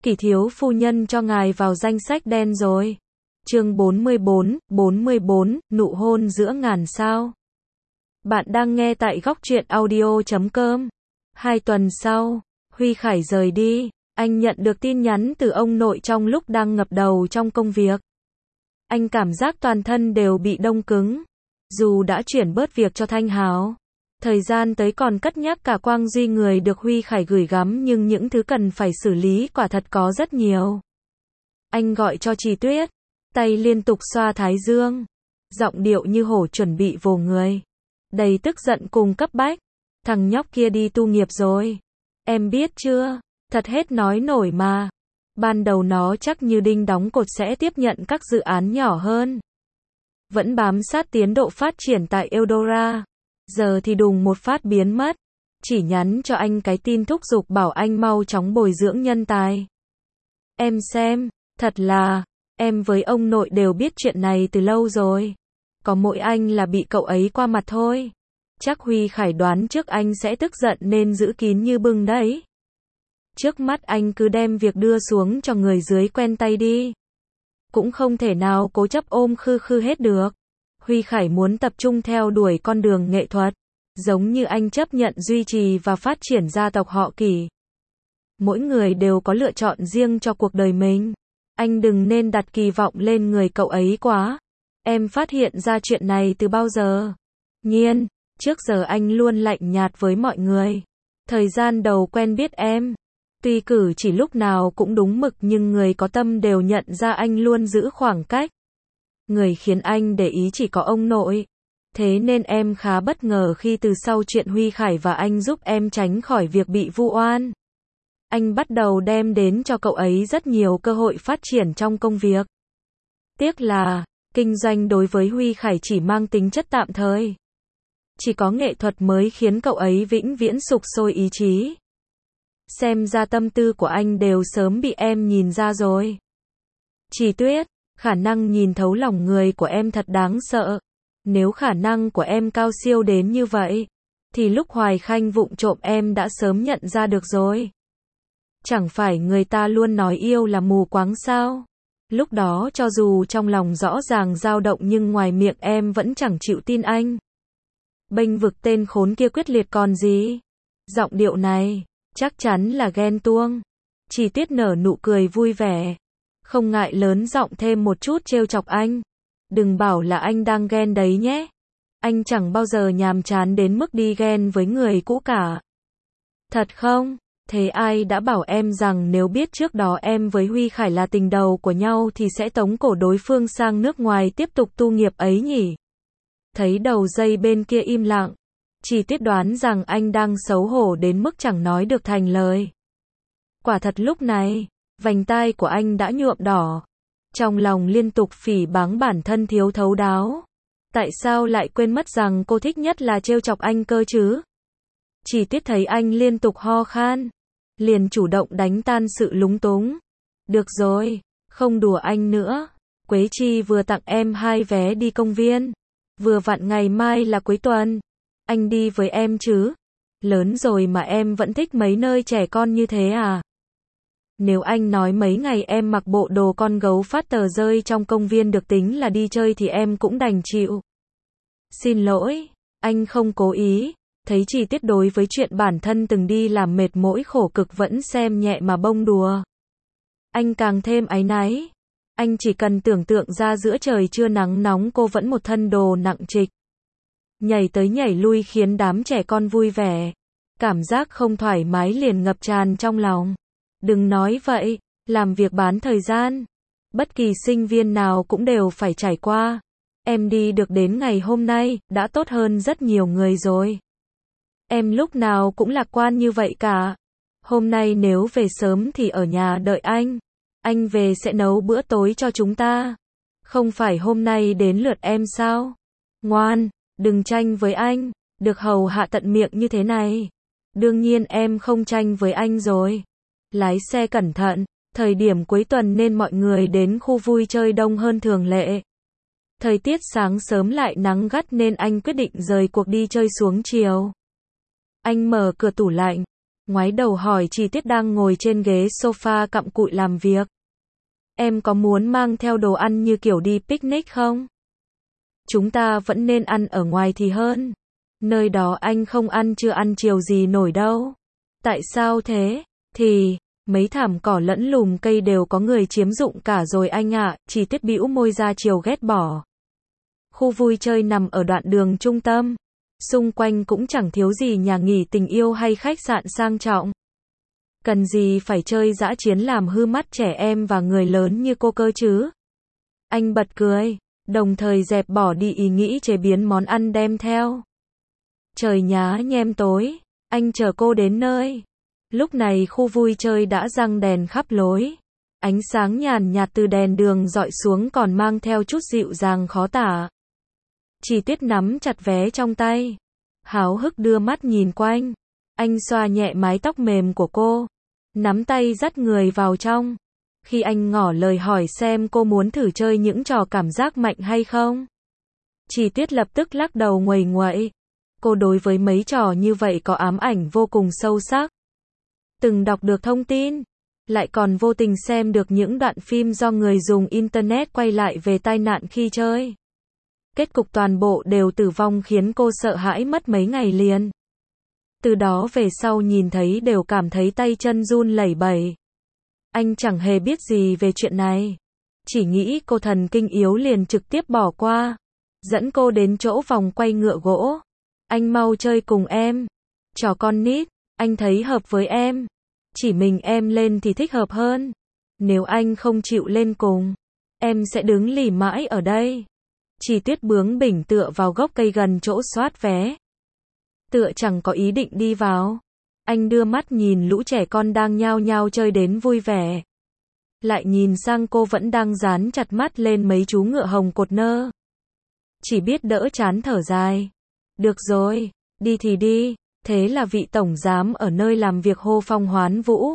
Kỷ thiếu phu nhân cho ngài vào danh sách đen rồi. Chương 44, nụ hôn giữa ngàn sao. Bạn đang nghe tại góc truyện audio.com. 2 tuần sau, Huy Khải rời đi, anh nhận được tin nhắn từ ông nội trong lúc đang ngập đầu trong công việc. Anh cảm giác toàn thân đều bị đông cứng. Dù đã chuyển bớt việc cho Thanh Hào, thời gian tới còn cất nhắc cả Quang Duy người được Huy Khải gửi gắm, nhưng những thứ cần phải xử lý quả thật có rất nhiều. Anh gọi cho Trì Tuyết, tay liên tục xoa thái dương, giọng điệu như hổ chuẩn bị vồ người, đầy tức giận cùng cấp bách. Thằng nhóc kia đi tu nghiệp rồi. Em biết chưa, thật hết nói nổi mà. Ban đầu nó chắc như đinh đóng cột sẽ tiếp nhận các dự án nhỏ hơn. Vẫn bám sát tiến độ phát triển tại Eldora. Giờ thì đùng một phát biến mất. Chỉ nhắn cho anh cái tin thúc giục bảo anh mau chóng bồi dưỡng nhân tài. Em xem, thật là, em với ông nội đều biết chuyện này từ lâu rồi. Có mỗi anh là bị cậu ấy qua mặt thôi. Chắc Huy Khải đoán trước anh sẽ tức giận nên giữ kín như bưng đấy. Trước mắt anh cứ đem việc đưa xuống cho người dưới quen tay đi. Cũng không thể nào cố chấp ôm khư khư hết được. Huy Khải muốn tập trung theo đuổi con đường nghệ thuật, giống như anh chấp nhận duy trì và phát triển gia tộc họ Kỷ. Mỗi người đều có lựa chọn riêng cho cuộc đời mình. Anh đừng nên đặt kỳ vọng lên người cậu ấy quá. Em phát hiện ra chuyện này từ bao giờ? Nhiên, trước giờ anh luôn lạnh nhạt với mọi người. Thời gian đầu quen biết em, tuy cử chỉ lúc nào cũng đúng mực nhưng người có tâm đều nhận ra anh luôn giữ khoảng cách. Người khiến anh để ý chỉ có ông nội. Thế nên em khá bất ngờ khi từ sau chuyện Huy Khải và anh giúp em tránh khỏi việc bị vu oan. Anh bắt đầu đem đến cho cậu ấy rất nhiều cơ hội phát triển trong công việc. Tiếc là, kinh doanh đối với Huy Khải chỉ mang tính chất tạm thời. Chỉ có nghệ thuật mới khiến cậu ấy vĩnh viễn sục sôi ý chí. Xem ra tâm tư của anh đều sớm bị em nhìn ra rồi. Trì Tuyết, khả năng nhìn thấu lòng người của em thật đáng sợ. Nếu khả năng của em cao siêu đến như vậy, thì lúc Hoài Khanh vụng trộm em đã sớm nhận ra được rồi. Chẳng phải người ta luôn nói yêu là mù quáng sao? Lúc đó cho dù trong lòng rõ ràng dao động nhưng ngoài miệng em vẫn chẳng chịu tin anh. Bênh vực tên khốn kia quyết liệt còn gì? Giọng điệu này, chắc chắn là ghen tuông. Trì Tuyết nở nụ cười vui vẻ, không ngại lớn giọng thêm một chút trêu chọc anh. Đừng bảo là anh đang ghen đấy nhé. Anh chẳng bao giờ nhàm chán đến mức đi ghen với người cũ cả. Thật không? Thế ai đã bảo em rằng nếu biết trước đó em với Huy Khải là tình đầu của nhau thì sẽ tống cổ đối phương sang nước ngoài tiếp tục tu nghiệp ấy nhỉ? Thấy đầu dây bên kia im lặng, Trì Tuyết đoán rằng anh đang xấu hổ đến mức chẳng nói được thành lời. Quả thật lúc này, vành tai của anh đã nhuộm đỏ. Trong lòng liên tục phỉ báng bản thân thiếu thấu đáo. Tại sao lại quên mất rằng cô thích nhất là trêu chọc anh cơ chứ? Trì Tuyết thấy anh liên tục ho khan, liền chủ động đánh tan sự lúng túng. Được rồi, không đùa anh nữa. Quế Chi vừa tặng em 2 vé đi công viên. Vừa vặn ngày mai là cuối tuần. Anh đi với em chứ? Lớn rồi mà em vẫn thích mấy nơi trẻ con như thế à? Nếu anh nói mấy ngày em mặc bộ đồ con gấu phát tờ rơi trong công viên được tính là đi chơi thì em cũng đành chịu. Xin lỗi, anh không cố ý. Thấy Trì Tuyết đối với chuyện bản thân từng đi làm mệt mỏi khổ cực vẫn xem nhẹ mà bông đùa. Anh càng thêm áy náy. Anh chỉ cần tưởng tượng ra giữa trời trưa nắng nóng cô vẫn một thân đồ nặng trịch. Nhảy tới nhảy lui khiến đám trẻ con vui vẻ. Cảm giác không thoải mái liền ngập tràn trong lòng. Đừng nói vậy, làm việc bán thời gian. Bất kỳ sinh viên nào cũng đều phải trải qua. Em đi được đến ngày hôm nay, đã tốt hơn rất nhiều người rồi. Em lúc nào cũng lạc quan như vậy cả. Hôm nay nếu về sớm thì ở nhà đợi anh. Anh về sẽ nấu bữa tối cho chúng ta. Không phải hôm nay đến lượt em sao? Ngoan, đừng tranh với anh, được hầu hạ tận miệng như thế này. Đương nhiên em không tranh với anh rồi. Lái xe cẩn thận, thời điểm cuối tuần nên mọi người đến khu vui chơi đông hơn thường lệ. Thời tiết sáng sớm lại nắng gắt nên anh quyết định rời cuộc đi chơi xuống chiều. Anh mở cửa tủ lạnh, ngoái đầu hỏi Chi Tiết đang ngồi trên ghế sofa cặm cụi làm việc. Em có muốn mang theo đồ ăn như kiểu đi picnic không? Chúng ta vẫn nên ăn ở ngoài thì hơn. Nơi đó anh không ăn trưa ăn chiều gì nổi đâu. Tại sao thế? Thì, mấy thảm cỏ lẫn lùm cây đều có người chiếm dụng cả rồi anh ạ. Chi Tiết bĩu môi ra chiều ghét bỏ. Khu vui chơi nằm ở đoạn đường trung tâm. Xung quanh cũng chẳng thiếu gì nhà nghỉ tình yêu hay khách sạn sang trọng. Cần gì phải chơi dã chiến làm hư mắt trẻ em và người lớn như cô cơ chứ? Anh bật cười, đồng thời dẹp bỏ đi ý nghĩ chế biến món ăn đem theo. Trời nhá nhem tối, anh chờ cô đến nơi. Lúc này khu vui chơi đã răng đèn khắp lối. Ánh sáng nhàn nhạt từ đèn đường dọi xuống còn mang theo chút dịu dàng khó tả. Chi Tiết nắm chặt vé trong tay, háo hức đưa mắt nhìn quanh. Anh xoa nhẹ mái tóc mềm của cô, nắm tay dắt người vào trong. Khi anh ngỏ lời hỏi xem cô muốn thử chơi những trò cảm giác mạnh hay không, Chi Tiết lập tức lắc đầu nguầy nguậy. Cô đối với mấy trò như vậy có ám ảnh vô cùng sâu sắc. Từng đọc được thông tin, lại còn vô tình xem được những đoạn phim do người dùng Internet quay lại về tai nạn khi chơi. Kết cục toàn bộ đều tử vong khiến cô sợ hãi mất mấy ngày liền. Từ đó về sau nhìn thấy đều cảm thấy tay chân run lẩy bẩy. Anh chẳng hề biết gì về chuyện này. Chỉ nghĩ cô thần kinh yếu liền trực tiếp bỏ qua. Dẫn cô đến chỗ vòng quay ngựa gỗ. Anh mau chơi cùng em. Trò con nít, anh thấy hợp với em. Chỉ mình em lên thì thích hợp hơn. Nếu anh không chịu lên cùng, em sẽ đứng lì mãi ở đây. Chi Tiết bướng bỉnh tựa vào gốc cây gần chỗ soát vé. Tựa chẳng có ý định đi vào. Anh đưa mắt nhìn lũ trẻ con đang nhao nhao chơi đến vui vẻ. Lại nhìn sang cô vẫn đang dán chặt mắt lên mấy chú ngựa hồng cột nơ. Chỉ biết đỡ chán thở dài. Được rồi, đi thì đi. Thế là vị tổng giám ở nơi làm việc hô phong hoán vũ.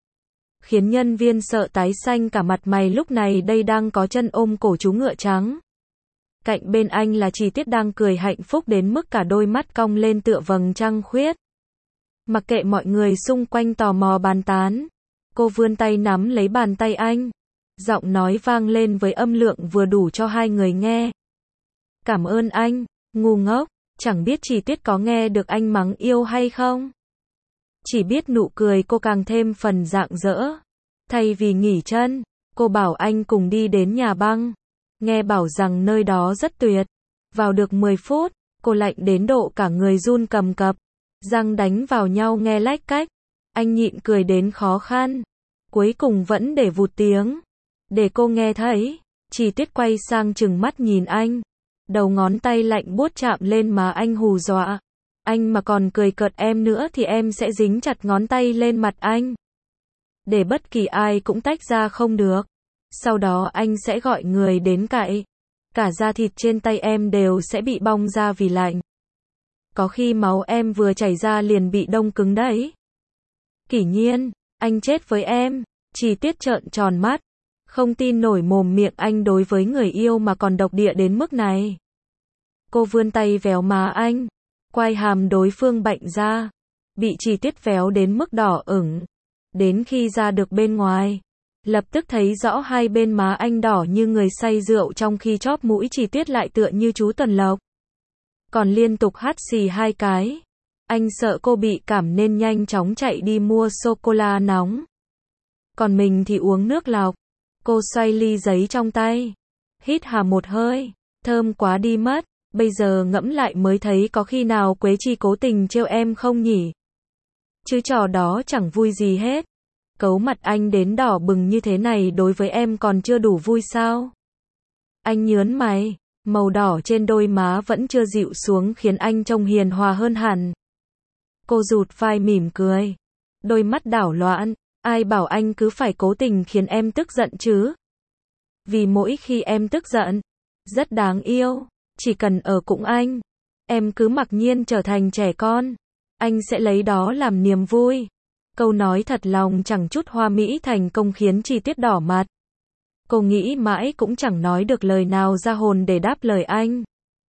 Khiến nhân viên sợ tái xanh cả mặt mày lúc này đây đang có chân ôm cổ chú ngựa trắng. Cạnh bên anh là Chi Tiết đang cười hạnh phúc đến mức cả đôi mắt cong lên tựa vầng trăng khuyết. Mặc kệ mọi người xung quanh tò mò bàn tán, cô vươn tay nắm lấy bàn tay anh. Giọng nói vang lên với âm lượng vừa đủ cho hai người nghe. Cảm ơn anh, ngu ngốc, chẳng biết Chi Tiết có nghe được anh mắng yêu hay không. Chỉ biết nụ cười cô càng thêm phần rạng rỡ. Thay vì nghỉ chân, cô bảo anh cùng đi đến nhà băng. Nghe bảo rằng nơi đó rất tuyệt. Vào được 10 phút, cô lạnh đến độ cả người run cầm cập. Răng đánh vào nhau nghe lách cách. Anh nhịn cười đến khó khăn. Cuối cùng vẫn để vụt tiếng. Để cô nghe thấy. Chi Tiết quay sang trừng mắt nhìn anh. Đầu ngón tay lạnh buốt chạm lên má anh hù dọa. Anh mà còn cười cợt em nữa thì em sẽ dính chặt ngón tay lên mặt anh. Để bất kỳ ai cũng tách ra không được. Sau đó anh sẽ gọi người đến cạy. Cả da thịt trên tay em đều sẽ bị bong ra vì lạnh. Có khi máu em vừa chảy ra liền bị đông cứng đấy. Kỷ nhiên, anh chết với em. Chi Tiết trợn tròn mắt. Không tin nổi mồm miệng anh đối với người yêu mà còn độc địa đến mức này. Cô vươn tay véo má anh. Quai hàm đối phương bạnh ra. Bị Chi Tiết véo đến mức đỏ ửng. Đến khi ra được bên ngoài, lập tức thấy rõ hai bên má anh đỏ như người say rượu trong khi chóp mũi Chi Tiết lại tựa như chú Tuần Lộc. Còn liên tục hắt xì 2 cái. Anh sợ cô bị cảm nên nhanh chóng chạy đi mua sô-cô-la nóng. Còn mình thì uống nước lọc. Cô xoay ly giấy trong tay. Hít hà một hơi. Thơm quá đi mất. Bây giờ ngẫm lại mới thấy có khi nào Quế Chi cố tình trêu em không nhỉ? Chứ trò đó chẳng vui gì hết. Cấu mặt anh đến đỏ bừng như thế này đối với em còn chưa đủ vui sao? Anh nhớn mày. Màu đỏ trên đôi má vẫn chưa dịu xuống khiến anh trông hiền hòa hơn hẳn. Cô rụt vai mỉm cười. Đôi mắt đảo loạn. Ai bảo anh cứ phải cố tình khiến em tức giận chứ? Vì mỗi khi em tức giận, rất đáng yêu. Chỉ cần ở cùng anh, em cứ mặc nhiên trở thành trẻ con. Anh sẽ lấy đó làm niềm vui. Câu nói thật lòng chẳng chút hoa mỹ thành công khiến Chi Tiết đỏ mặt. Cô nghĩ mãi cũng chẳng nói được lời nào ra hồn để đáp lời anh.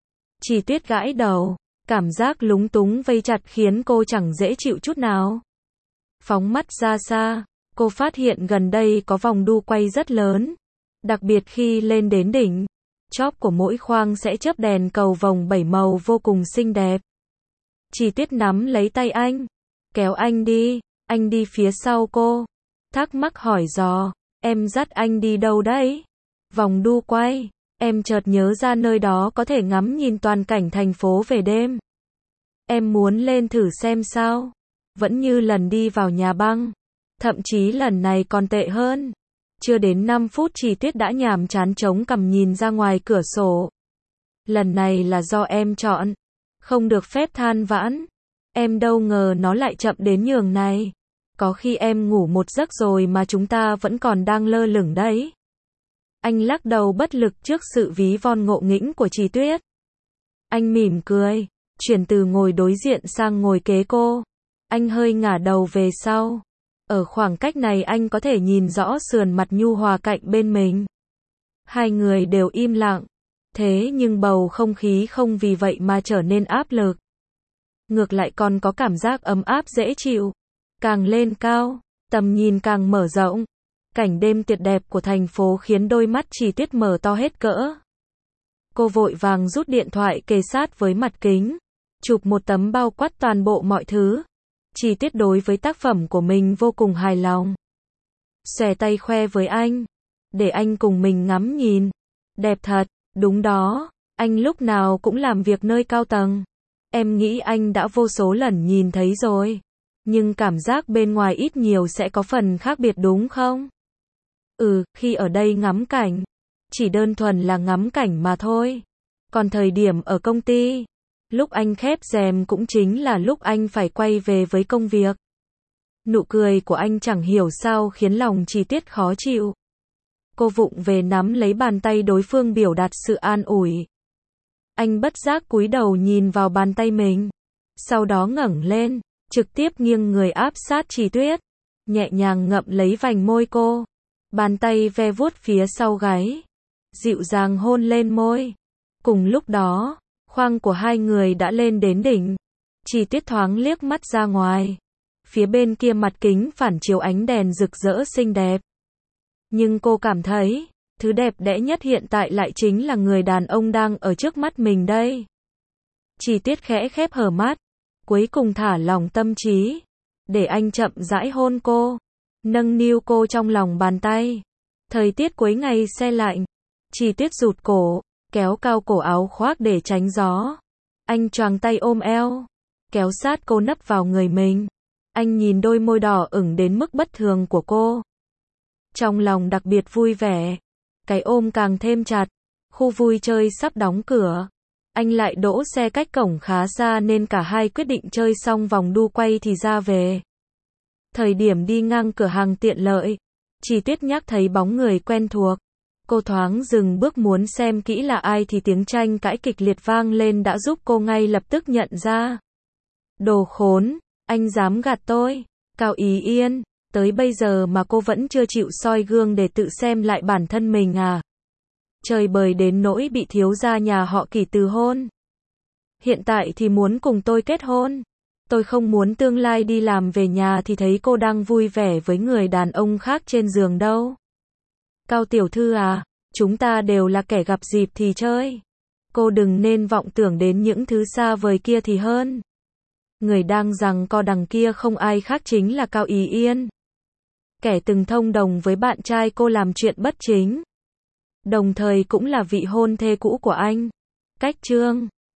Chi Tiết gãi đầu. Cảm giác lúng túng vây chặt khiến cô chẳng dễ chịu chút nào. Phóng mắt ra xa, cô phát hiện gần đây có vòng đu quay rất lớn. Đặc biệt khi lên đến đỉnh, chóp của mỗi khoang sẽ chớp đèn cầu vồng 7 màu vô cùng xinh đẹp. Chi Tiết nắm lấy tay anh, kéo anh đi phía sau cô. Thắc mắc hỏi dò, em dắt anh đi đâu đấy? Vòng đu quay, em chợt nhớ ra nơi đó có thể ngắm nhìn toàn cảnh thành phố về đêm. Em muốn lên thử xem sao. Vẫn như lần đi vào nhà băng. Thậm chí lần này còn tệ hơn. Chưa đến 5 phút Chi Tiết đã nhàm chán chống cằm nhìn ra ngoài cửa sổ. Lần này là do em chọn. Không được phép than vãn. Em đâu ngờ nó lại chậm đến nhường này. Có khi em ngủ một giấc rồi mà chúng ta vẫn còn đang lơ lửng đấy. Anh lắc đầu bất lực trước sự ví von ngộ nghĩnh của Chi Tuyết. Anh mỉm cười, chuyển từ ngồi đối diện sang ngồi kế cô. Anh hơi ngả đầu về sau. Ở khoảng cách này anh có thể nhìn rõ sườn mặt nhu hòa cạnh bên mình. Hai người đều im lặng. Thế nhưng bầu không khí không vì vậy mà trở nên áp lực. Ngược lại còn có cảm giác ấm áp dễ chịu. Càng lên cao, tầm nhìn càng mở rộng. Cảnh đêm tuyệt đẹp của thành phố khiến đôi mắt Chi Tiết mở to hết cỡ. Cô vội vàng rút điện thoại kề sát với mặt kính, chụp một tấm bao quát toàn bộ mọi thứ. Chi Tiết đối với tác phẩm của mình vô cùng hài lòng. Xòe tay khoe với anh, để anh cùng mình ngắm nhìn. Đẹp thật, đúng đó, anh lúc nào cũng làm việc nơi cao tầng. Em nghĩ anh đã vô số lần nhìn thấy rồi. Nhưng cảm giác bên ngoài ít nhiều sẽ có phần khác biệt đúng không? Khi ở đây ngắm cảnh, chỉ đơn thuần là ngắm cảnh mà thôi. Còn thời điểm ở công ty, lúc anh khép rèm cũng chính là lúc anh phải quay về với công việc. Nụ cười của anh chẳng hiểu sao khiến lòng Chi Tiết khó chịu. Cô vụng về nắm lấy bàn tay đối phương biểu đạt sự an ủi. Anh bất giác cúi đầu nhìn vào bàn tay mình. Sau đó ngẩng lên, trực tiếp nghiêng người áp sát Chi Tuyết. Nhẹ nhàng ngậm lấy vành môi cô. Bàn tay ve vuốt phía sau gáy. Dịu dàng hôn lên môi. Cùng lúc đó, khoang của hai người đã lên đến đỉnh. Chi Tiết thoáng liếc mắt ra ngoài. Phía bên kia mặt kính phản chiếu ánh đèn rực rỡ xinh đẹp. Nhưng cô cảm thấy, thứ đẹp đẽ nhất hiện tại lại chính là người đàn ông đang ở trước mắt mình đây. Chi Tiết khẽ khép hờ mắt, cuối cùng thả lỏng tâm trí, để anh chậm rãi hôn cô, nâng niu cô trong lòng bàn tay. Thời tiết cuối ngày se lạnh, Chi Tiết rụt cổ, kéo cao cổ áo khoác để tránh gió. Anh choàng tay ôm eo, kéo sát cô nấp vào người mình. Anh nhìn đôi môi đỏ ửng đến mức bất thường của cô. Trong lòng đặc biệt vui vẻ. Cái ôm càng thêm chặt. Khu vui chơi sắp đóng cửa. Anh lại đỗ xe cách cổng khá xa nên cả hai quyết định chơi xong vòng đu quay thì ra về. Thời điểm đi ngang cửa hàng tiện lợi, Chi Tiết nhắc thấy bóng người quen thuộc. Cô thoáng dừng bước muốn xem kỹ là ai thì tiếng tranh cãi kịch liệt vang lên đã giúp cô ngay lập tức nhận ra. Đồ khốn, anh dám gạt tôi. Cao Ý Yên, tới bây giờ mà cô vẫn chưa chịu soi gương để tự xem lại bản thân mình à? Chơi bời đến nỗi bị thiếu gia nhà họ Kỷ từ hôn. Hiện tại thì muốn cùng tôi kết hôn. Tôi không muốn tương lai đi làm về nhà thì thấy cô đang vui vẻ với người đàn ông khác trên giường đâu. Cao tiểu thư à, chúng ta đều là kẻ gặp dịp thì chơi. Cô đừng nên vọng tưởng đến những thứ xa vời kia thì hơn. Người đang giằng co đằng kia không ai khác chính là Cao Ý Yên. Kẻ từng thông đồng với bạn trai cô làm chuyện bất chính. Đồng thời cũng là vị hôn thê cũ của anh. Cách chương